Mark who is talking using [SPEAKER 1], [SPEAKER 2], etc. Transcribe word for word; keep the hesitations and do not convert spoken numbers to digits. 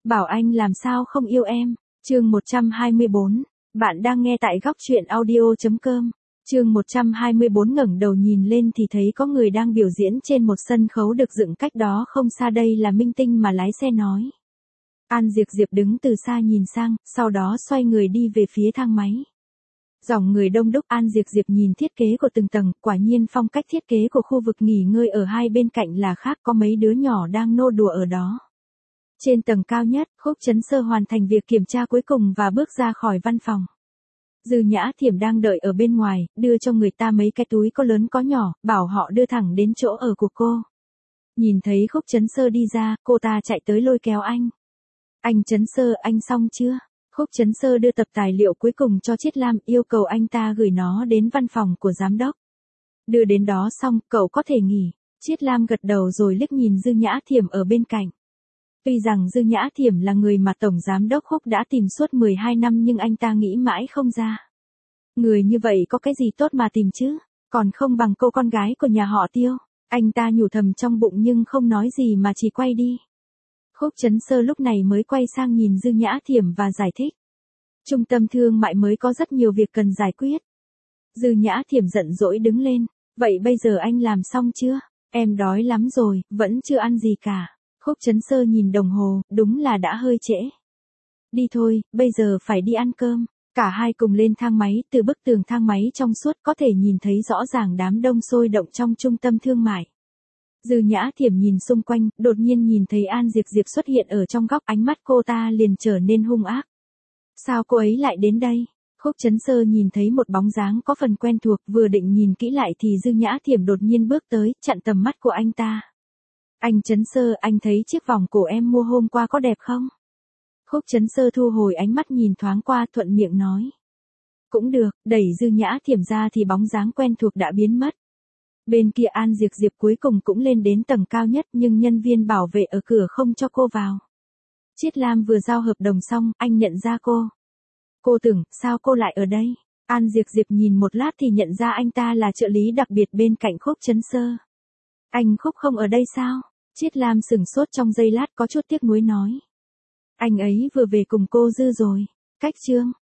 [SPEAKER 1] Bảo anh làm sao không yêu em. Chương một trăm hai mươi bốn. Bạn đang nghe tại góc truyện audio chấm com. Chương một trăm hai mươi bốn ngẩng đầu nhìn lên thì thấy có người đang biểu diễn trên một sân khấu được dựng cách đó không xa, đây là minh tinh mà lái xe nói. An Diệp Diệp đứng từ xa nhìn sang, sau đó xoay người đi về phía thang máy. Dòng người đông đúc, An Diệp Diệp nhìn thiết kế của từng tầng, quả nhiên phong cách thiết kế của khu vực nghỉ ngơi ở hai bên cạnh là khác, có mấy đứa nhỏ đang nô đùa ở đó. Trên tầng cao nhất, Khúc Chấn Sơ hoàn thành việc kiểm tra cuối cùng và bước ra khỏi văn phòng. Dư Nhã Thiểm đang đợi ở bên ngoài, đưa cho người ta mấy cái túi có lớn có nhỏ, bảo họ đưa thẳng đến chỗ ở của cô. Nhìn thấy Khúc Chấn Sơ đi ra, cô ta chạy tới lôi kéo anh. Anh Chấn Sơ, anh xong chưa? Khúc Chấn Sơ đưa tập tài liệu cuối cùng cho Chiết Lam, yêu cầu anh ta gửi nó đến văn phòng của giám đốc. Đưa đến đó xong, cậu có thể nghỉ. Chiết Lam gật đầu rồi liếc nhìn Dư Nhã Thiểm ở bên cạnh. Tuy rằng Dư Nhã Thiểm là người mà Tổng Giám đốc Khúc đã tìm suốt mười hai năm nhưng anh ta nghĩ mãi không ra. Người như vậy có cái gì tốt mà tìm chứ, còn không bằng cô con gái của nhà họ Tiêu. Anh ta nhủ thầm trong bụng nhưng không nói gì mà chỉ quay đi. Khúc Chấn Sơ lúc này mới quay sang nhìn Dư Nhã Thiểm và giải thích. Trung tâm thương mại mới có rất nhiều việc cần giải quyết. Dư Nhã Thiểm giận dỗi đứng lên. Vậy bây giờ anh làm xong chưa? Em đói lắm rồi, vẫn chưa ăn gì cả. Khúc Chấn Sơ nhìn đồng hồ, đúng là đã hơi trễ. Đi thôi, bây giờ phải đi ăn cơm. Cả hai cùng lên thang máy, từ bức tường thang máy trong suốt có thể nhìn thấy rõ ràng đám đông sôi động trong trung tâm thương mại. Dư Nhã Thiểm nhìn xung quanh, đột nhiên nhìn thấy An Diệp Diệp xuất hiện ở trong góc, ánh mắt cô ta liền trở nên hung ác. Sao cô ấy lại đến đây? Khúc Chấn Sơ nhìn thấy một bóng dáng có phần quen thuộc, vừa định nhìn kỹ lại thì Dư Nhã Thiểm đột nhiên bước tới, chặn tầm mắt của anh ta. Anh Chấn Sơ, anh thấy chiếc vòng cổ em mua hôm qua có đẹp không? Khúc Chấn Sơ thu hồi ánh mắt nhìn thoáng qua, thuận miệng nói. Cũng được, đẩy Dư Nhã Thiểm ra thì bóng dáng quen thuộc đã biến mất. Bên kia An Diệp Diệp cuối cùng cũng lên đến tầng cao nhất nhưng nhân viên bảo vệ ở cửa không cho cô vào. Chiết Lam vừa giao hợp đồng xong, anh nhận ra cô. Cô tưởng, sao cô lại ở đây? An Diệp Diệp nhìn một lát thì nhận ra anh ta là trợ lý đặc biệt bên cạnh Khúc Chấn Sơ. Anh Khúc không ở đây sao? Chiết Lam sửng sốt trong giây lát có chút tiếc nuối nói. Anh ấy vừa về cùng cô Dư rồi. Cách chương.